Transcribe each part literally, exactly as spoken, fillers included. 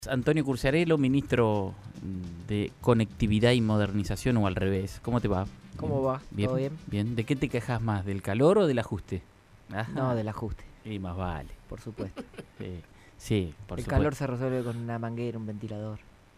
Antonio Curciarello, ministro de Conectividad y Modernización, o al revés. ¿Cómo te va? ¿Cómo ¿Bien? va? ¿Bien? ¿Todo bien? Bien. ¿De qué te quejas más? ¿Del calor o del ajuste? Ajá. No, del ajuste. Y más vale. Por supuesto. Sí, sí, por El supuesto. calor se resuelve con una manguera, un ventilador.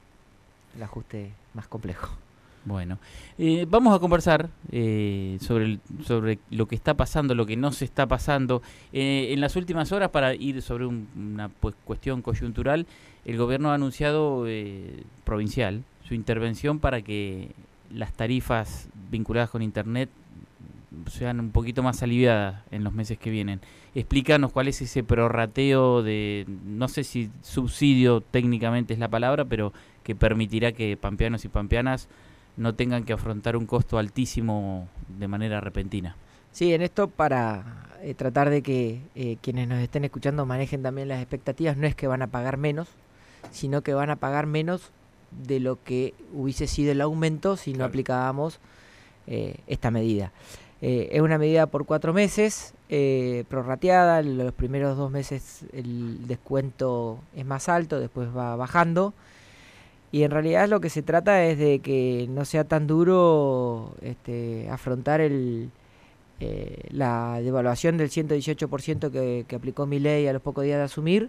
El ajuste más complejo. Bueno, eh, vamos a conversar eh, sobre, el, sobre lo que está pasando, lo que no se está pasando. Eh, en las últimas horas, para ir sobre un, una pues, cuestión coyuntural, el gobierno ha anunciado, eh, provincial, su intervención para que las tarifas vinculadas con Internet sean un poquito más aliviadas en los meses que vienen. Explícanos cuál es ese prorrateo de, no sé si subsidio técnicamente es la palabra, pero que permitirá que pampeanos y pampeanas no tengan que afrontar un costo altísimo de manera repentina. Sí, en esto para eh, tratar de que eh, quienes nos estén escuchando manejen también las expectativas, no es que van a pagar menos, sino que van a pagar menos de lo que hubiese sido el aumento si no claro. aplicábamos eh, esta medida. Eh, es una medida por cuatro meses, eh, prorrateada, los primeros dos meses el descuento es más alto, después va bajando. Y en realidad lo que se trata es de que no sea tan duro este, afrontar el, eh, la devaluación del ciento dieciocho por ciento que, que aplicó Milei a los pocos días de asumir,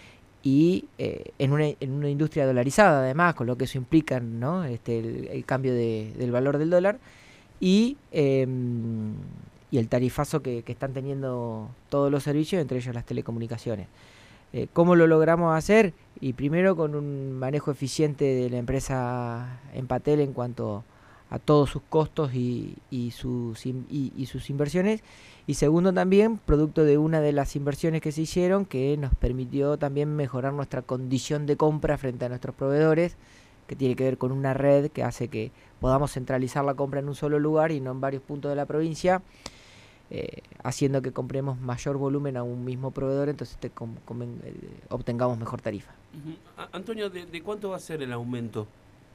y eh, en, una, en una industria dolarizada además, con lo que eso implica, ¿no? este, el, el cambio de, del valor del dólar y, eh, y el tarifazo que, que están teniendo todos los servicios, entre ellos las telecomunicaciones. Eh, ¿Cómo lo logramos hacer? Y primero con un manejo eficiente de la empresa Empatel en cuanto a todos sus costos y, y, sus, y, y sus inversiones. Y segundo también, producto de una de las inversiones que se hicieron, que nos permitió también mejorar nuestra condición de compra frente a nuestros proveedores, que tiene que ver con una red que hace que podamos centralizar la compra en un solo lugar y no en varios puntos de la provincia. Eh, haciendo que compremos mayor volumen a un mismo proveedor, entonces te com, com, eh, obtengamos mejor tarifa. Uh-huh. Antonio, ¿de, ¿de cuánto va a ser el aumento?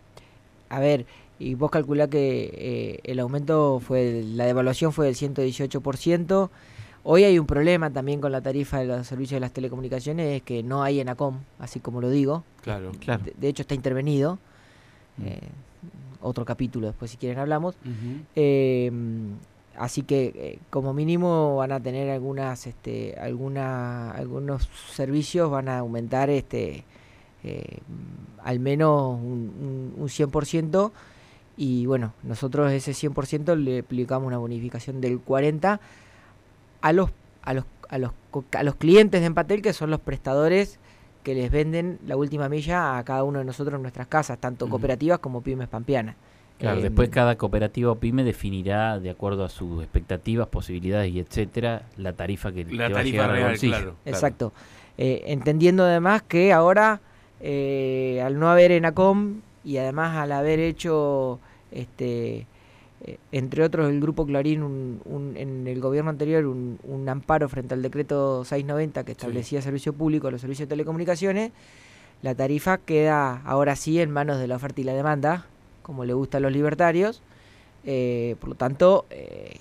A ver, y vos calculá que eh, el aumento fue, la devaluación fue del ciento dieciocho por ciento. Hoy hay un problema también con la tarifa de los servicios de las telecomunicaciones, es que no hay ENACOM, así como lo digo. Claro, claro. De, de hecho está intervenido. Uh-huh. Eh, otro capítulo después si quieren hablamos. Uh-huh. Eh, Así que eh, como mínimo van a tener algunas, este, alguna, algunos servicios van a aumentar este, eh, al menos un, un, un cien por ciento, y bueno, nosotros ese cien por ciento le aplicamos una bonificación del cuarenta por ciento a los, a los, a los, a los clientes de Empatel, que son los prestadores que les venden la última milla a cada uno de nosotros en nuestras casas, tanto uh-huh. cooperativas como pymes pampeanas. Claro, eh, después cada cooperativa o pyme definirá, de acuerdo a sus expectativas, posibilidades y etcétera, la tarifa que la te tarifa va a llegar real, al bolsillo. Claro, exacto. Claro. Eh, entendiendo además que ahora, eh, al no haber ENACOM y además al haber hecho, este, eh, entre otros, el Grupo Clarín, un, un, en el gobierno anterior, un, un amparo frente al decreto seiscientos noventa que establecía sí. servicio público a los servicios de telecomunicaciones, la tarifa queda ahora sí en manos de la oferta y la demanda, como le gusta a los libertarios. Eh, por lo tanto, eh,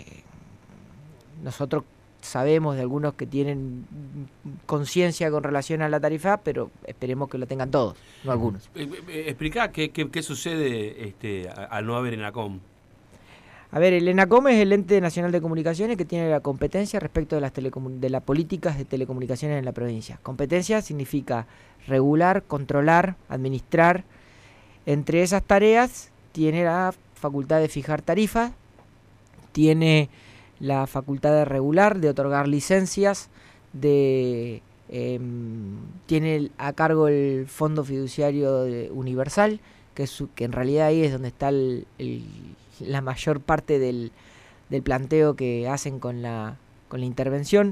nosotros sabemos de algunos que tienen conciencia con relación a la tarifa, pero esperemos que lo tengan todos, no algunos. Eh, eh, Explicá qué, qué, qué sucede este, al no haber ENACOM. A ver, el ENACOM es el Ente Nacional de Comunicaciones que tiene la competencia respecto de las, telecomun- de las políticas de telecomunicaciones en la provincia. Competencia significa regular, controlar, administrar. Entre esas tareas tiene la facultad de fijar tarifas, tiene la facultad de regular, de otorgar licencias, de eh, tiene a cargo el Fondo Fiduciario Universal, que, es, que en realidad ahí es donde está el, el, la mayor parte del, del planteo que hacen con la, con la intervención.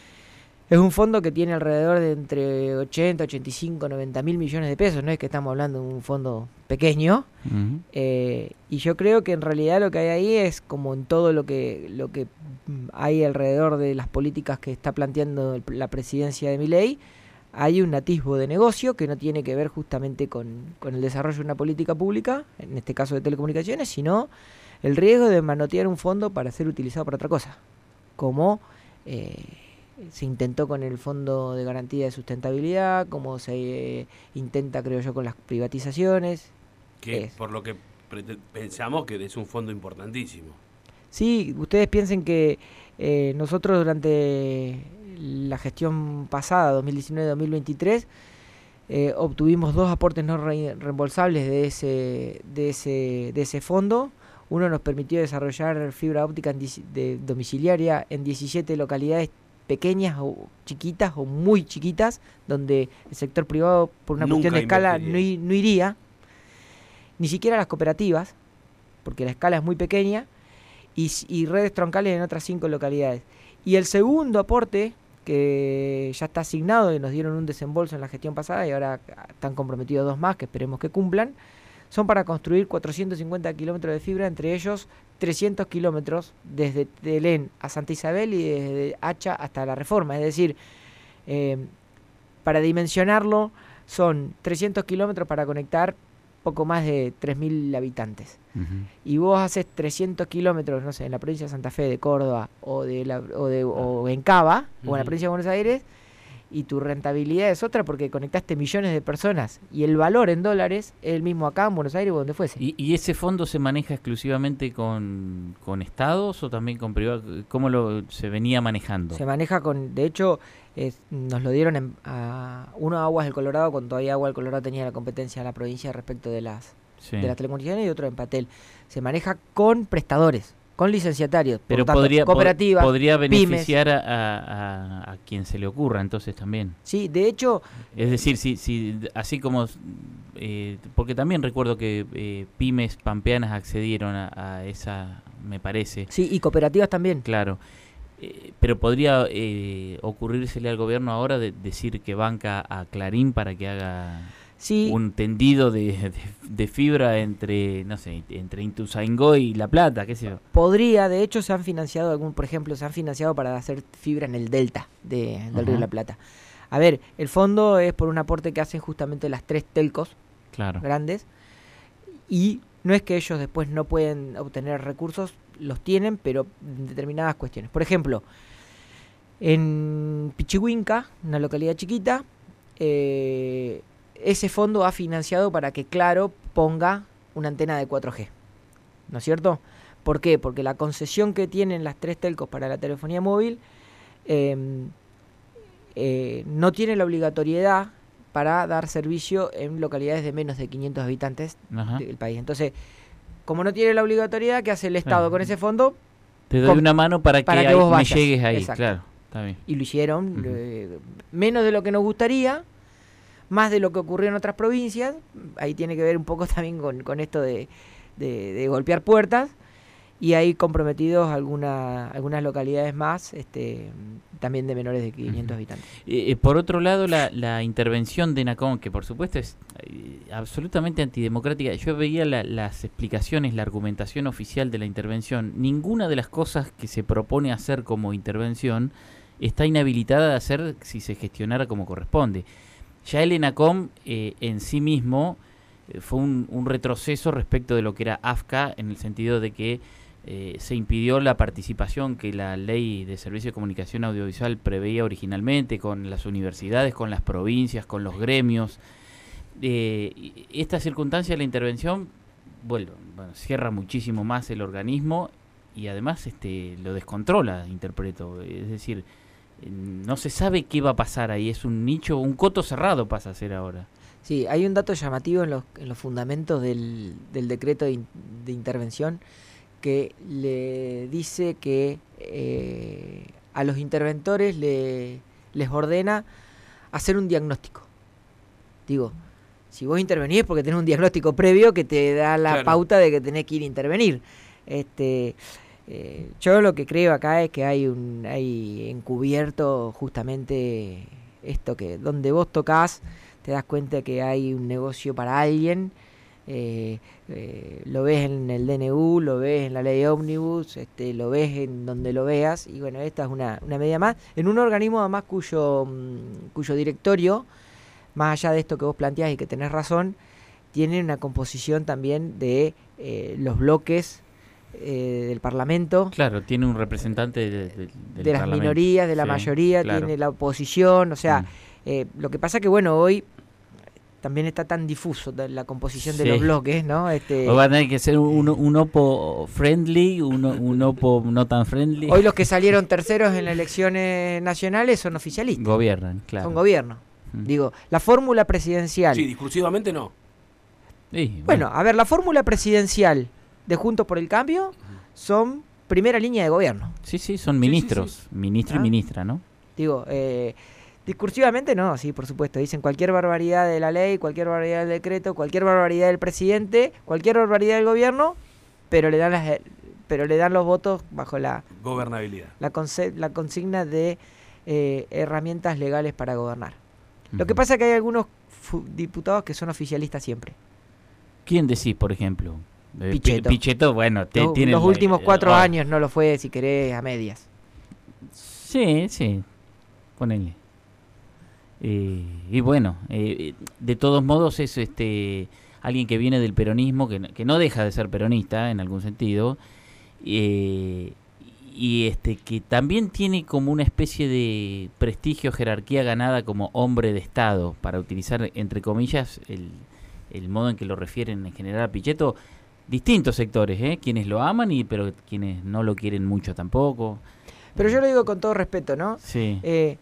Es un fondo que tiene alrededor de entre ochenta, ochenta y cinco, noventa mil millones de pesos, no es que estamos hablando de un fondo pequeño. Uh-huh. eh, y yo creo que en realidad lo que hay ahí es, como en todo lo que lo que hay alrededor de las políticas que está planteando el, la presidencia de Milei, hay un atisbo de negocio que no tiene que ver justamente con, con el desarrollo de una política pública, en este caso de telecomunicaciones, sino el riesgo de manotear un fondo para ser utilizado para otra cosa, como... Eh, se intentó con el Fondo de Garantía de Sustentabilidad, como se eh, intenta, creo yo, con las privatizaciones. Que por lo que pensamos que es un fondo importantísimo. Sí, ustedes piensen que eh, nosotros durante la gestión pasada, dos mil diecinueve dos mil veintitrés, eh, obtuvimos dos aportes no re reembolsables de ese, de, ese, de ese fondo. Uno nos permitió desarrollar fibra óptica en, de, domiciliaria en diecisiete localidades pequeñas o chiquitas o muy chiquitas, donde el sector privado por una Nunca cuestión de escala no, no iría, ni siquiera las cooperativas, porque la escala es muy pequeña, y, y redes troncales en otras cinco localidades. Y el segundo aporte, que ya está asignado y nos dieron un desembolso en la gestión pasada y ahora están comprometidos dos más que esperemos que cumplan, son para construir cuatrocientos cincuenta kilómetros de fibra, entre ellos trescientos kilómetros desde Telén a Santa Isabel y desde Hacha hasta La Reforma. Es decir, eh, para dimensionarlo, son trescientos kilómetros para conectar poco más de tres mil habitantes. Uh-huh. Y vos haces trescientos kilómetros, no sé, en la provincia de Santa Fe, de Córdoba, o, de la, o, de, o en Cava, uh-huh. o en la provincia de Buenos Aires, y tu rentabilidad es otra porque conectaste millones de personas y el valor en dólares es el mismo acá en Buenos Aires o donde fuese. ¿Y, y ese fondo se maneja exclusivamente con, con estados o también con privados? ¿Cómo lo se venía manejando? Se maneja con, de hecho, es, nos lo dieron en, a uno a Aguas del Colorado, cuando todavía Aguas del Colorado tenía la competencia de la provincia respecto de las, sí. de las telecomunicaciones, y otro en Patel. Se maneja con prestadores, con licenciatarios, pero tanto, podría, cooperativas, podría beneficiar a, a, a quien se le ocurra entonces también. Sí, de hecho... Es decir, si, si así como... Eh, porque también recuerdo que eh, pymes pampeanas accedieron a, a esa, me parece. Sí, y cooperativas también. Claro. Eh, pero podría eh, ocurrírsele al gobierno ahora de decir que banca a Clarín para que haga... Sí. Un tendido de, de, de fibra entre, no sé, entre Ituzaingó y La Plata, qué sé yo. Podría, de hecho se han financiado, algún, por ejemplo, se han financiado para hacer fibra en el delta de, del uh-huh. río de La Plata. A ver, el fondo es por un aporte que hacen justamente las tres telcos claro. grandes, y no es que ellos después no pueden obtener recursos, los tienen, pero en determinadas cuestiones. Por ejemplo, en Pichihuinca, una localidad chiquita, eh... ese fondo ha financiado para que Claro ponga una antena de cuatro G, ¿no es cierto? ¿Por qué? Porque la concesión que tienen las tres telcos para la telefonía móvil eh, eh, no tiene la obligatoriedad para dar servicio en localidades de menos de quinientos habitantes Ajá. del país. Entonces, como no tiene la obligatoriedad, ¿qué hace el Estado Ajá. con ese fondo? Te doy una mano para que, para que ahí vos me llegues ahí, Exacto. claro. Está bien. Y lo hicieron uh-huh. eh, menos de lo que nos gustaría, más de lo que ocurrió en otras provincias. Ahí tiene que ver un poco también con, con esto de, de, de golpear puertas, y hay comprometidos alguna, algunas localidades más, este, también de menores de quinientos uh-huh. habitantes. Eh, por otro lado, la, la intervención de ENACOM, que por supuesto es eh, absolutamente antidemocrática. Yo veía la, las explicaciones, la argumentación oficial de la intervención. Ninguna de las cosas que se propone hacer como intervención está inhabilitada de hacer si se gestionara como corresponde. Ya el ENACOM eh, en sí mismo eh, fue un, un retroceso respecto de lo que era AFCA, en el sentido de que eh, se impidió la participación que la Ley de Servicio de Comunicación Audiovisual preveía originalmente, con las universidades, con las provincias, con los gremios. Eh, esta circunstancia de la intervención, bueno, bueno, cierra muchísimo más el organismo y además este lo descontrola, interpreto. Es decir, no se sabe qué va a pasar ahí, es un nicho, un coto cerrado pasa a ser ahora. Sí, hay un dato llamativo en los, en los fundamentos del, del decreto de, in, de intervención que le dice que eh, a los interventores le, les ordena hacer un diagnóstico. Digo, si vos intervenís es porque tenés un diagnóstico previo que te da la claro. pauta de que tenés que ir a intervenir. Este... Eh, yo lo que creo acá es que hay un hay encubierto justamente esto, que donde vos tocas te das cuenta que hay un negocio para alguien. eh, eh, lo ves en el D N U, lo ves en la ley ómnibus, este, lo ves en donde lo veas, y bueno, esta es una, una medida más en un organismo además cuyo, cuyo directorio, más allá de esto que vos planteás y que tenés razón, tiene una composición también de eh, los bloques eh, del Parlamento. Claro, tiene un representante de, de, del de las Parlamento. minorías, de la Sí, mayoría, claro. tiene la oposición, o sea, Mm. eh, lo que pasa que bueno, hoy también está tan difuso de la composición de Sí. los bloques, ¿no? Este, O va a tener que ser un, un Oppo friendly, un, un Oppo no tan friendly. hoy los que salieron terceros en las elecciones nacionales son oficialistas, Gobiernan, claro. son gobierno. Mm. Digo, la fórmula presidencial. Sí, discursivamente no. Sí, Bueno, a ver, la fórmula presidencial de Juntos por el Cambio son primera línea de gobierno. Sí, sí, son Sí, ministros, sí, ministro ¿Ah? y ministra, ¿no? Digo, eh, discursivamente no, sí, por supuesto. Dicen cualquier barbaridad de la ley, cualquier barbaridad del decreto, cualquier barbaridad del presidente, cualquier barbaridad del gobierno, pero le dan las, pero le dan los votos bajo la, Gobernabilidad. la, conce- la consigna de eh, herramientas legales para gobernar. Lo que Ujú. pasa es que hay algunos fu- diputados que son oficialistas siempre. ¿Quién decís, por ejemplo? Eh, Pi- Pichetto. Pichetto, bueno, te, Los, tiene los la- últimos eh, cuatro oh, años no lo fue, si querés, a medias. Sí, sí, ponele. Eh, y bueno, eh, de todos modos es este alguien que viene del peronismo, que, no- que no deja de ser peronista en algún sentido, eh, y este que también tiene como una especie de prestigio, jerarquía ganada como hombre de Estado, para utilizar entre comillas el, el modo en que lo refieren en general a Pichetto. Distintos sectores, ¿eh? Quienes lo aman y pero quienes no lo quieren mucho tampoco. Pero yo lo digo con todo respeto, ¿no? Sí. Eh,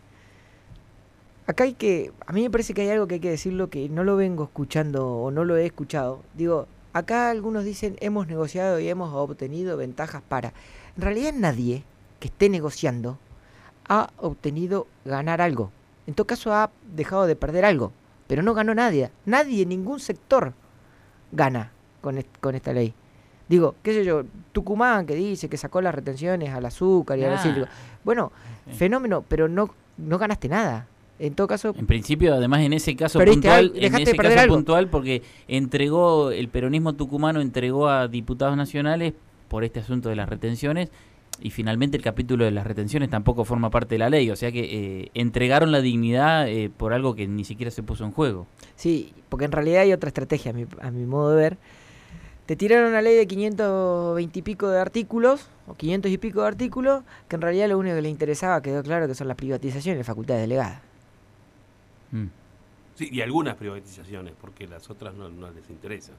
acá hay que, a mí me parece que hay algo que hay que decirlo que no lo vengo escuchando o no lo he escuchado. Digo, acá algunos dicen hemos negociado y hemos obtenido ventajas para. En realidad nadie que esté negociando ha obtenido ganar algo. En todo caso ha dejado de perder algo, pero no ganó nadie. Nadie, ningún sector gana con, est- con esta ley. Digo, qué sé yo, Tucumán que dice que sacó las retenciones al azúcar y al Ah. acílico. Bueno, Sí. fenómeno, pero no, no ganaste nada. En todo caso, En principio, además, en ese caso Perdiste puntual, algo, en dejaste ese de perder caso algo. puntual, porque entregó el peronismo tucumano entregó a diputados nacionales por este asunto de las retenciones y finalmente el capítulo de las retenciones tampoco forma parte de la ley, o sea que eh, entregaron la dignidad eh, por algo que ni siquiera se puso en juego. sí, porque en realidad hay otra estrategia a mi, a mi modo de ver. Te tiraron una ley de quinientos veinte y pico de artículos, o quinientos y pico de artículos, que en realidad lo único que les interesaba, quedó claro que son las privatizaciones, facultades delegadas. Mm. Sí, y algunas privatizaciones, porque las otras no, no les interesa.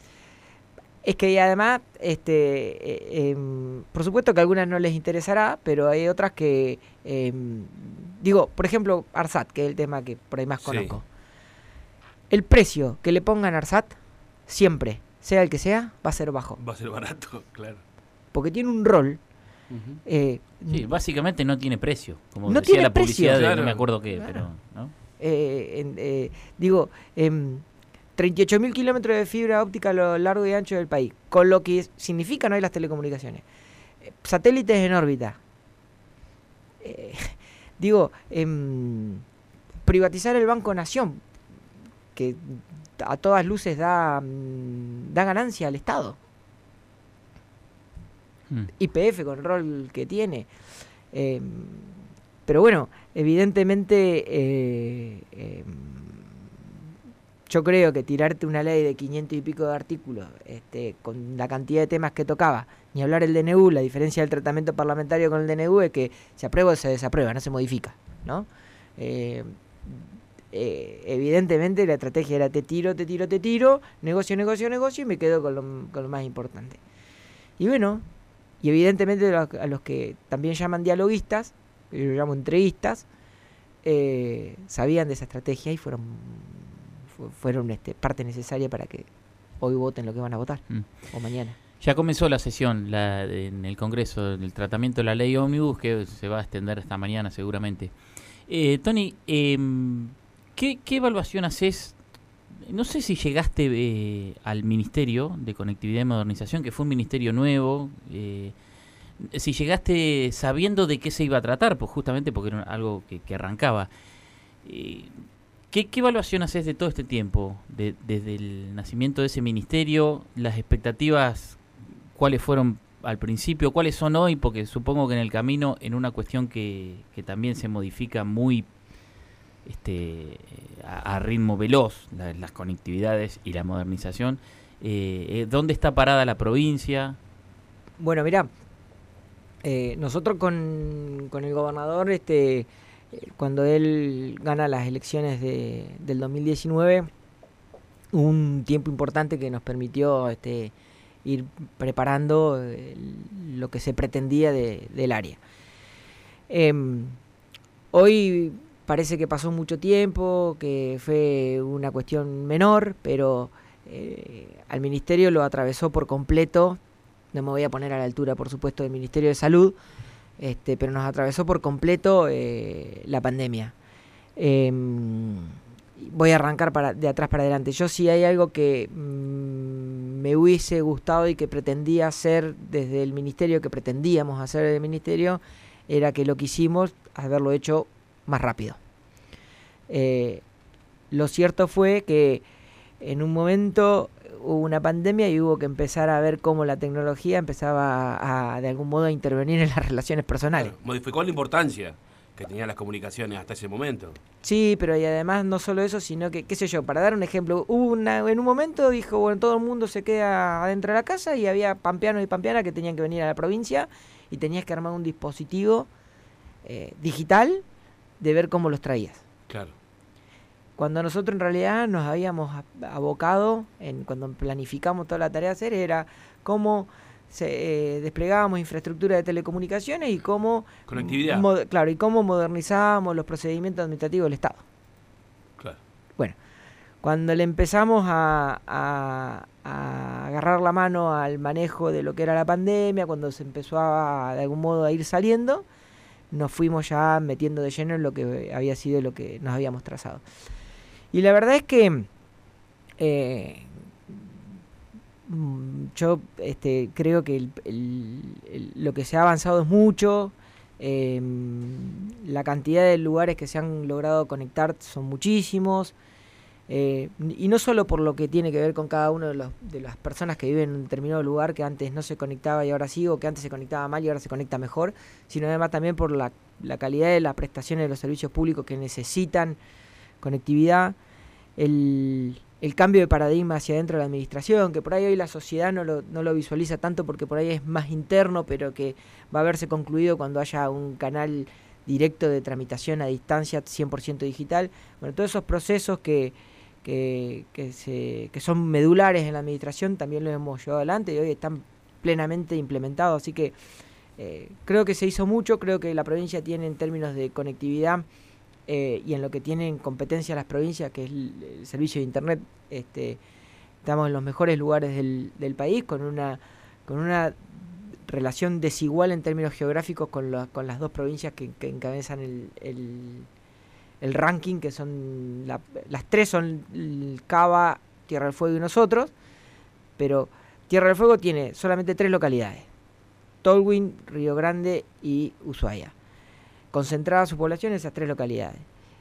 Es que y además, este, eh, em, por supuesto que a algunas no les interesará, pero hay otras que, em, digo, por ejemplo, ARSAT, que es el tema que por ahí más Sí. conozco. El precio que le pongan a ARSAT, siempre, sea el que sea, va a ser bajo, Va a ser barato, claro. porque tiene un rol. eh, Sí, básicamente no tiene precio, como No decía tiene la publicidad precio. de Claro. no me acuerdo qué, Claro. pero ¿no? eh, en- eh, digo, em, treinta y ocho mil kilómetros de fibra óptica a lo largo y ancho del país, con lo que significan hoy las telecomunicaciones. Eh, satélites en órbita. Eh, digo, em, privatizar el Banco Nación, que a todas luces da, mm, da ganancia al Estado. Mm. Y P F con el rol que tiene. Eh, pero bueno, evidentemente eh, eh, yo creo que tirarte una ley de quinientos y pico de artículos, este, con la cantidad de temas que tocaba, ni hablar el D N U, la diferencia del tratamiento parlamentario con el D N U es que se aprueba o se desaprueba, no se modifica, ¿no? Eh, eh, evidentemente la estrategia era te tiro, te tiro, te tiro, negocio, negocio, negocio y me quedo con lo, con lo más importante. Y bueno, y evidentemente a, a los que también llaman dialoguistas, yo lo llamo entreguistas, eh, sabían de esa estrategia y fueron fu- fueron este, parte necesaria para que hoy voten lo que van a votar, Mm. o mañana. Ya comenzó la sesión la, en el Congreso del tratamiento de la ley Ómnibus, que se va a extender hasta mañana seguramente. Eh, Tony, eh, ¿qué, ¿qué evaluación haces? No sé si llegaste eh, al Ministerio de Conectividad y Modernización, que fue un ministerio nuevo, eh, si llegaste sabiendo de qué se iba a tratar, pues justamente porque era algo que, que arrancaba. Eh, ¿qué, ¿Qué evaluación haces de todo este tiempo, de, desde el nacimiento de ese ministerio, las expectativas, cuáles fueron al principio, cuáles son hoy? Porque supongo que en el camino, en una cuestión que, que también se modifica muy este a, a ritmo veloz, la, las conectividades y la modernización, eh, eh, ¿dónde está parada la provincia? Bueno, mirá, eh, nosotros con, con el gobernador, este, eh, cuando él gana las elecciones de, del dos mil diecinueve, un tiempo importante que nos permitió este, ir preparando eh, lo que se pretendía de, del área. Eh, hoy parece que pasó mucho tiempo, que fue una cuestión menor, pero eh, al ministerio lo atravesó por completo. No me voy a poner a la altura, por supuesto, del Ministerio de Salud, este, pero nos atravesó por completo eh, la pandemia. Eh, voy a arrancar para, de atrás para adelante. Yo sí hay algo que mmm, me hubiese gustado y que pretendía hacer desde el ministerio, que pretendíamos hacer desde el ministerio, era que lo que hicimos, haberlo hecho más rápido. Eh, lo cierto fue que en un momento hubo una pandemia y hubo que empezar a ver cómo la tecnología empezaba a, a de algún modo a intervenir en las relaciones personales. Claro, modificó la importancia que tenían las comunicaciones hasta ese momento. Sí, pero y además no solo eso, sino que, qué sé yo, para dar un ejemplo, hubo una, en un momento dijo, bueno, todo el mundo se queda adentro de la casa y había pampeanos y pampeanas que tenían que venir a la provincia y tenías que armar un dispositivo eh, digital de ver cómo los traías. Claro. Cuando nosotros en realidad nos habíamos abocado, en cuando planificamos toda la tarea a hacer, era cómo se, eh, desplegábamos infraestructura de telecomunicaciones y cómo conectividad. Mo- claro, y cómo modernizábamos los procedimientos administrativos del Estado. Claro. Bueno, cuando le empezamos a, a, a agarrar la mano al manejo de lo que era la pandemia, cuando se empezó a, de algún modo a ir saliendo, nos fuimos ya metiendo de lleno en lo que había sido lo que nos habíamos trazado. Y la verdad es que eh, yo este, creo que el, el, el, lo que se ha avanzado es mucho, eh, la cantidad de lugares que se han logrado conectar son muchísimos, eh, y no solo por lo que tiene que ver con cada uno de, los, de las personas que viven en un determinado lugar que antes no se conectaba y ahora sí, o que antes se conectaba mal y ahora se conecta mejor, sino además también por la, la calidad de las prestaciones de los servicios públicos que necesitan conectividad, el, el cambio de paradigma hacia dentro de la administración, que por ahí hoy la sociedad no lo, no lo visualiza tanto porque por ahí es más interno, pero que va a verse concluido cuando haya un canal directo de tramitación a distancia cien por ciento digital. Bueno, todos esos procesos que, que, que, se, que son medulares en la administración también los hemos llevado adelante y hoy están plenamente implementados, así que eh, creo que se hizo mucho, creo que la provincia tiene en términos de conectividad Eh, y en lo que tienen competencia las provincias, que es el, el servicio de internet, este, estamos en los mejores lugares del, del país, con una con una relación desigual en términos geográficos con, la, con las dos provincias que, que encabezan el, el, el ranking, que son la, las tres son el Cava, Tierra del Fuego y nosotros, pero Tierra del Fuego tiene solamente tres localidades, Tolwyn, Río Grande y Ushuaia, concentrada su población en esas tres localidades.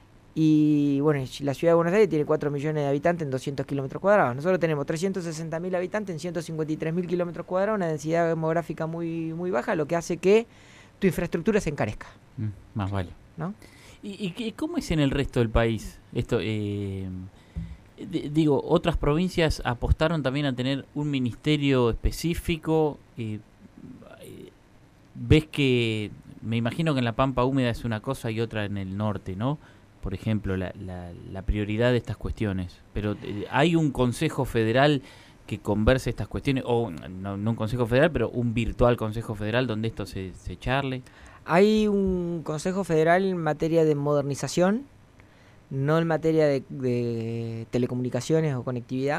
Y bueno, la ciudad de Buenos Aires tiene cuatro millones de habitantes en doscientos kilómetros cuadrados. Nosotros tenemos trescientos sesenta mil habitantes en ciento cincuenta y tres mil kilómetros cuadrados, una densidad demográfica muy, muy baja, lo que hace que tu infraestructura se encarezca. Mm, más vale. ¿No? ¿Y, y cómo es en el resto del país? Esto, eh, d- digo, otras provincias apostaron también a tener un ministerio específico. Eh, eh, ves que, me imagino que en la Pampa Húmeda es una cosa y otra en el norte, ¿no? Por ejemplo, la, la, la prioridad de estas cuestiones. Pero eh, ¿hay un Consejo Federal que converse estas cuestiones? O no, no un Consejo Federal, pero un virtual Consejo Federal donde esto se, se charle. Hay un Consejo Federal en materia de modernización, no en materia de, de telecomunicaciones o conectividad.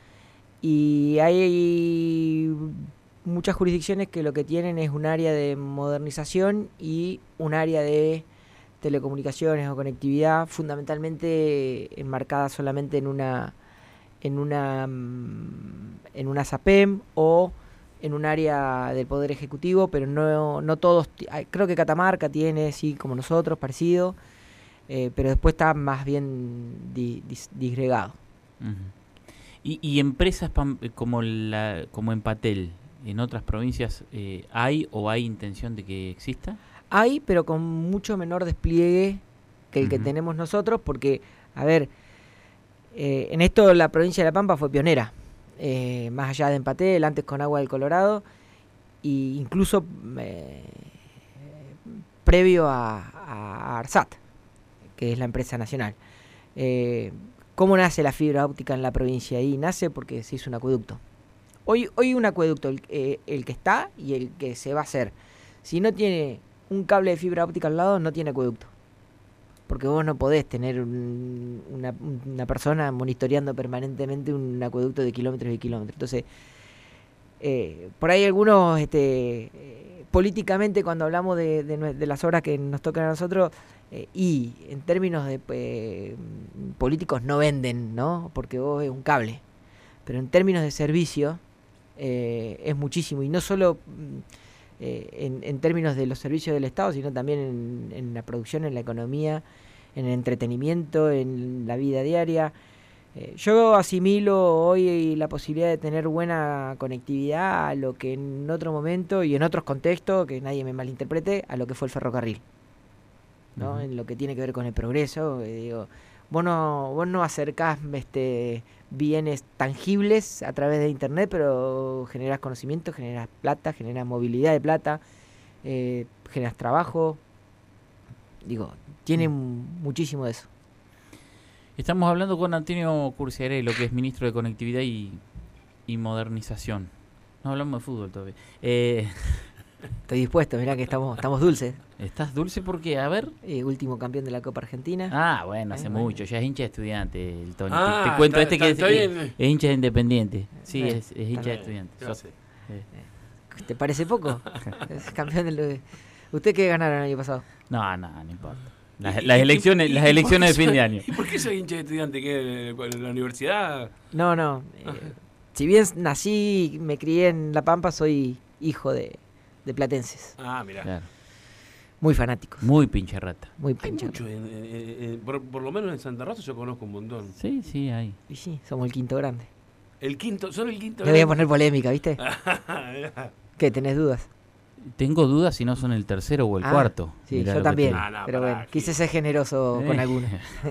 Y hay muchas jurisdicciones que lo que tienen es un área de modernización y un área de telecomunicaciones o conectividad, fundamentalmente enmarcada solamente en una en una en una SAPEM o en un área del Poder Ejecutivo, pero no no todos, creo que Catamarca tiene, sí, como nosotros, parecido, eh, pero después está más bien di, dis, disgregado. Uh-huh. y, y empresas pam, como la como Empatel, en otras provincias, eh, ¿hay o hay intención de que exista? Hay, pero con mucho menor despliegue que el uh-huh. que tenemos nosotros, porque, a ver, eh, en esto la provincia de La Pampa fue pionera, eh, más allá de Empatel, antes con Agua del Colorado, y incluso eh, previo a, a ARSAT, que es la empresa nacional. Eh, ¿Cómo nace la fibra óptica en la provincia? Y nace porque se hizo un acueducto. Hoy, hoy un acueducto, el, eh, el que está y el que se va a hacer, si no tiene un cable de fibra óptica al lado, no tiene acueducto. Porque vos no podés tener un, una, una persona monitoreando permanentemente un acueducto de kilómetros y kilómetros. Entonces, eh, por ahí algunos, este, eh, políticamente, cuando hablamos de, de, de las obras que nos tocan a nosotros, eh, y en términos de eh, políticos no venden, ¿no? Porque vos es un cable. Pero en términos de servicio, eh, es muchísimo. Y no solo eh, en, en términos de los servicios del Estado, sino también en, en la producción, en la economía, en el entretenimiento, en la vida diaria. Eh, yo asimilo hoy la posibilidad de tener buena conectividad a lo que en otro momento y en otros contextos, que nadie me malinterprete, a lo que fue el ferrocarril, ¿no? Uh-huh. En lo que tiene que ver con el progreso. Eh, digo, vos no, vos no acercás este, bienes tangibles a través de internet, pero generás conocimiento, generás plata, generás movilidad de plata, eh, generás trabajo. Digo, tiene mm. muchísimo de eso. Estamos hablando con Antonio Curciarello, que es ministro de Conectividad y, y Modernización. No hablamos de fútbol todavía. Eh... Estoy dispuesto, mirá que estamos, estamos dulces. ¿Estás dulce porque, a ver? Eh, último campeón de la Copa Argentina. Ah, bueno, hace eh, mucho. Bueno. Ya es hincha de Estudiante, el Tony. Ah, te, te cuento está, este que, está, es, está es, es hincha de Independiente. Sí, eh, es, es hincha de Estudiante. No sé. Eh. ¿Te parece poco? Es campeón del... ¿Usted qué ganaron el año pasado? No, no, no importa. Las, las elecciones, las elecciones de fin de año. ¿Y por qué soy hincha de Estudiante? ¿Que en la universidad? No, no. Eh, si bien nací, me crié en La Pampa, soy hijo de, de platenses. Ah, mirá. Claro. Muy fanáticos. Muy pinche rata. Muy Hay pinche mucho, en, en, en, por, por lo menos en Santa Rosa yo conozco un montón. Sí, sí, hay. Y sí, somos el quinto grande. El quinto, ¿son el quinto Le voy a grande? poner polémica, ¿viste? ¿Qué, tenés dudas? Tengo dudas si no son el tercero o el ah, cuarto. Sí, Mirá yo lo también. que Ah, no, pero pará, bueno, ¿qué? quise ser generoso Eh. con algunos.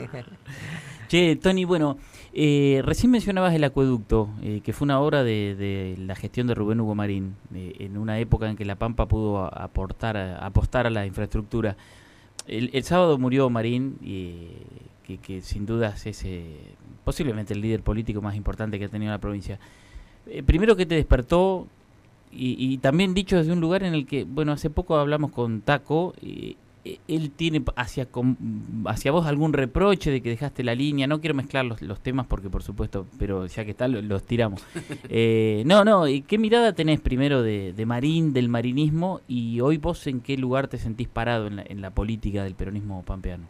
Che, Tony, bueno, eh, recién mencionabas el acueducto, eh, que fue una obra de, de la gestión de Rubén Hugo Marín, eh, en una época en que La Pampa pudo a- aportar, a- apostar a la infraestructura. El, el sábado murió Marín, y, que, que sin dudas es eh, posiblemente el líder político más importante que ha tenido la provincia. Eh, primero, ¿qué te despertó? Y, y también dicho desde un lugar en el que, bueno, hace poco hablamos con Taco, eh, eh, él tiene hacia, com- hacia vos algún reproche de que dejaste la línea. No quiero mezclar los, los temas porque, por supuesto, pero ya que está, lo- los tiramos. Eh, no, no, ¿y qué mirada tenés primero de, de Marín, del marinismo, y hoy vos en qué lugar te sentís parado en la, en la política del peronismo pampeano?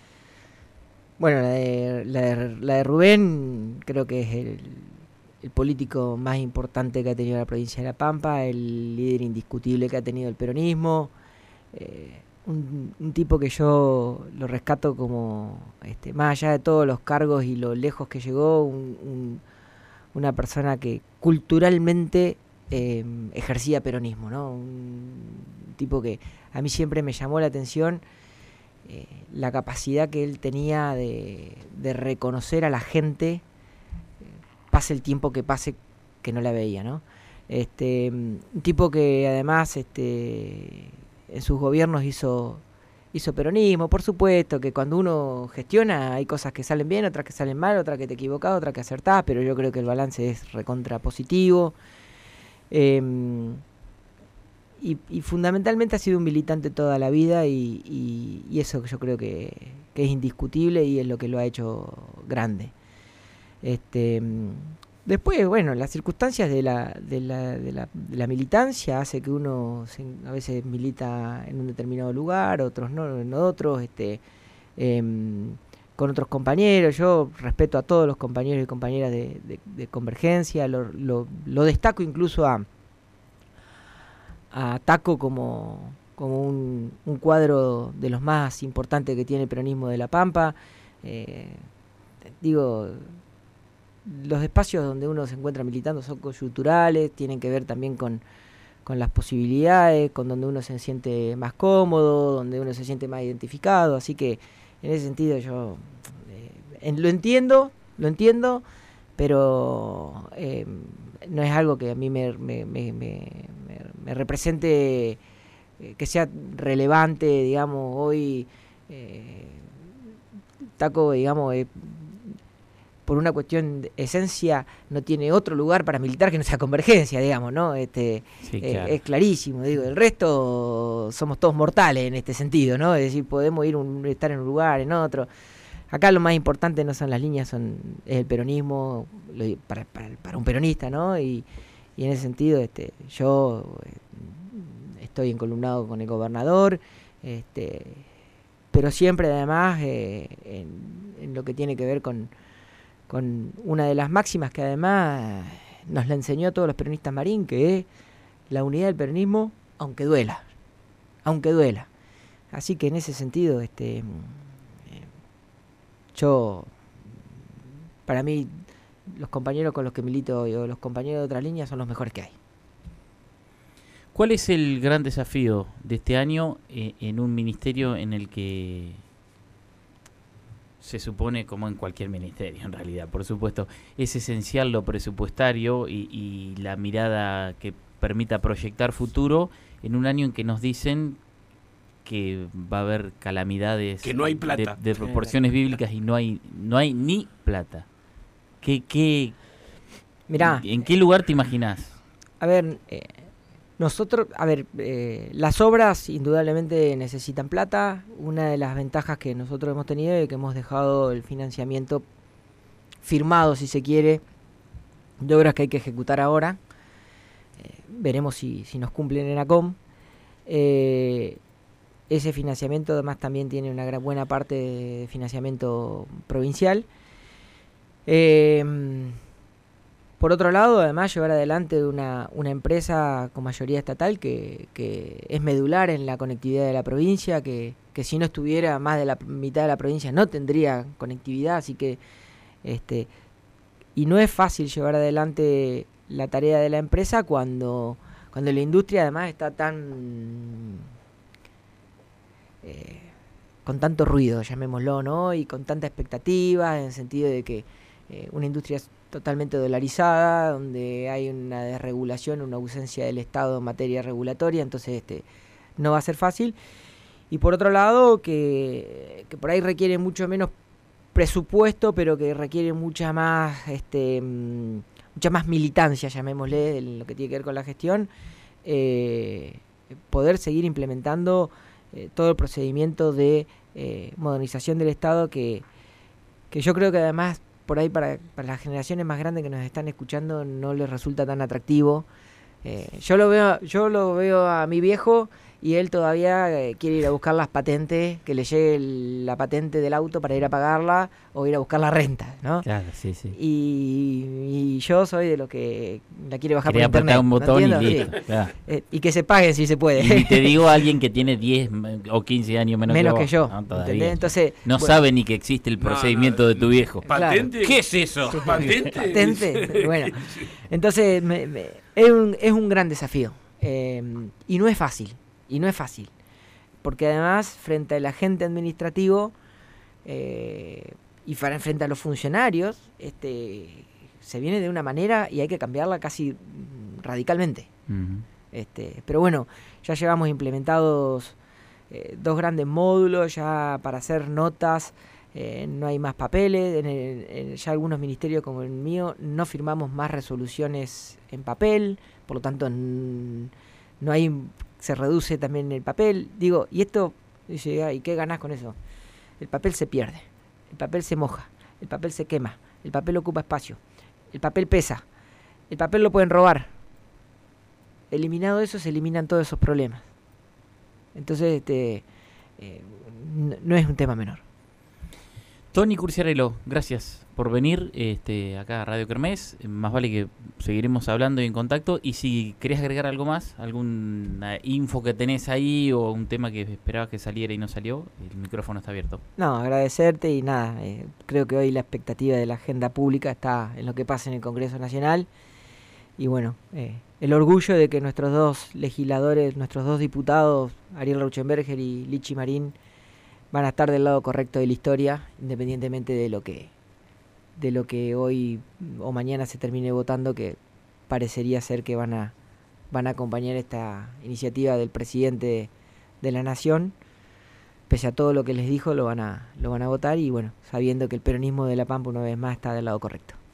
Bueno, la de, la, de, la de Rubén creo que es el, el político más importante que ha tenido la provincia de La Pampa, el líder indiscutible que ha tenido el peronismo, eh, un, un tipo que yo lo rescato como, este, más allá de todos los cargos y lo lejos que llegó, un, un, una persona que culturalmente eh, ejercía peronismo, ¿no? Un tipo que a mí siempre me llamó la atención. Eh, la capacidad que él tenía de, de reconocer a la gente, eh, pase el tiempo que pase que no la veía, ¿no? Este, un tipo que además este, en sus gobiernos hizo, hizo peronismo, por supuesto, que cuando uno gestiona hay cosas que salen bien, otras que salen mal, otras que te equivocás, otras que acertás, pero yo creo que el balance es recontra positivo. Eh, Y, y fundamentalmente ha sido un militante toda la vida y, y, y eso yo creo que, que es indiscutible y es lo que lo ha hecho grande. Este, después, bueno, las circunstancias de la, de la, de la, de la militancia hace que uno se, a veces milita en un determinado lugar, otros no, en otros, este, eh, con otros compañeros. Yo respeto a todos los compañeros y compañeras de, de, de Convergencia, lo, lo, lo destaco incluso a a Taco como, como un, un cuadro de los más importantes que tiene el peronismo de La Pampa. Eh, digo, los espacios donde uno se encuentra militando son coyunturales, tienen que ver también con, con las posibilidades, con donde uno se siente más cómodo, donde uno se siente más identificado, así que en ese sentido yo eh, en, lo entiendo, lo entiendo, pero eh, no es algo que a mí me, me, me, me, me me represente, eh, que sea relevante, digamos, hoy eh, Taco, digamos, eh, por una cuestión de esencia, no tiene otro lugar para militar que no sea Convergencia, digamos, ¿no? Este, Sí, eh, claro. es clarísimo, digo, el resto somos todos mortales en este sentido, ¿no? Es decir, podemos ir un, estar en un lugar, en otro. Acá lo más importante no son las líneas, son es el peronismo, lo, para, para, para un peronista, ¿no? Y, y en ese sentido, este, yo eh, estoy encolumnado con el gobernador, este, pero siempre además eh, en, en lo que tiene que ver con con una de las máximas que además nos la enseñó a todos los peronistas Marín, que es la unidad del peronismo, aunque duela, aunque duela. Así que en ese sentido, este, yo, para mí, los compañeros con los que milito o los compañeros de otras líneas son los mejores que hay. ¿Cuál es el gran desafío de este año eh, en un ministerio en el que se supone, como en cualquier ministerio en realidad, por supuesto, es esencial lo presupuestario y, y la mirada que permita proyectar futuro en un año en que nos dicen que va a haber calamidades que no hay plata de, de proporciones bíblicas y no hay no hay ni plata? ¿Qué, qué, Mirá, ¿En qué lugar te imaginás? A ver, eh, nosotros, a ver, eh, las obras indudablemente necesitan plata. Una de las ventajas que nosotros hemos tenido es que hemos dejado el financiamiento firmado, si se quiere, de obras que hay que ejecutar ahora. Eh, veremos si, si nos cumplen en ACOM. Eh, ese financiamiento además también tiene una gran, buena parte de financiamiento provincial. Eh, Por otro lado, además, llevar adelante una, una empresa con mayoría estatal que, que es medular en la conectividad de la provincia, que, que si no estuviera más de la mitad de la provincia no tendría conectividad, así que este y no es fácil llevar adelante la tarea de la empresa cuando, cuando la industria además está tan eh, con tanto ruido, llamémoslo, ¿no? Y con tanta expectativa, en el sentido de que eh, una industria totalmente dolarizada, donde hay una desregulación, una ausencia del Estado en materia regulatoria, entonces este no va a ser fácil. Y por otro lado, que, que por ahí requiere mucho menos presupuesto, pero que requiere mucha más este mucha más militancia, llamémosle, en lo que tiene que ver con la gestión, eh, poder seguir implementando eh, todo el procedimiento de eh, modernización del Estado, que, que yo creo que además por ahí para, para las generaciones más grandes que nos están escuchando no les resulta tan atractivo. Eh, yo lo veo, yo lo veo a mi viejo y él todavía eh, quiere ir a buscar las patentes, que le llegue el, la patente del auto para ir a pagarla o ir a buscar la renta, ¿no? Claro, sí, sí. Y, y yo soy de los que la quiere bajar Quería por internet. apretar un botón ¿no y entiendo? listo. Sí. Claro. Eh, y que se paguen si se puede. Y te digo a alguien que tiene diez o quince años menos, menos que, que vos. yo. No, ¿entendés? todavía. Entonces, No bueno, sabe ni que existe el No, procedimiento no, de tu viejo. ¿Patente? ¿Qué es eso? ¿Patente? patente. Bueno, entonces me, me, es, un, es un gran desafío. Eh, y no es fácil. Y no es fácil. Porque además, frente al agente administrativo eh, y frente a los funcionarios, este, se viene de una manera y hay que cambiarla casi radicalmente. Uh-huh. Este, pero bueno, ya llevamos implementados eh, dos grandes módulos ya para hacer notas, eh, no hay más papeles, en el, en ya algunos ministerios como el mío no firmamos más resoluciones en papel, por lo tanto n- no hay, se reduce también el papel, digo, y esto, dice, ¿y qué ganás con eso? El papel se pierde, el papel se moja, el papel se quema, el papel ocupa espacio, el papel pesa, el papel lo pueden robar. Eliminado eso, se eliminan todos esos problemas. Entonces, este, eh, no, no es un tema menor. Tony Curciarello, gracias por venir este, acá a Radio Kermés. Más vale que seguiremos hablando y en contacto. Y si querés agregar algo más, alguna info que tenés ahí o un tema que esperabas que saliera y no salió, el micrófono está abierto. No, agradecerte y nada, eh, creo que hoy la expectativa de la agenda pública está en lo que pasa en el Congreso Nacional. Y bueno, eh, el orgullo de que nuestros dos legisladores, nuestros dos diputados, Ariel Rauschenberger y Lichi Marín, van a estar del lado correcto de la historia, independientemente de lo que de lo que hoy o mañana se termine votando, que parecería ser que van a van a acompañar esta iniciativa del presidente de, de la Nación. Pese a todo lo que les dijo, lo van a, lo van a votar y bueno, sabiendo que el peronismo de La Pampa una vez más está del lado correcto.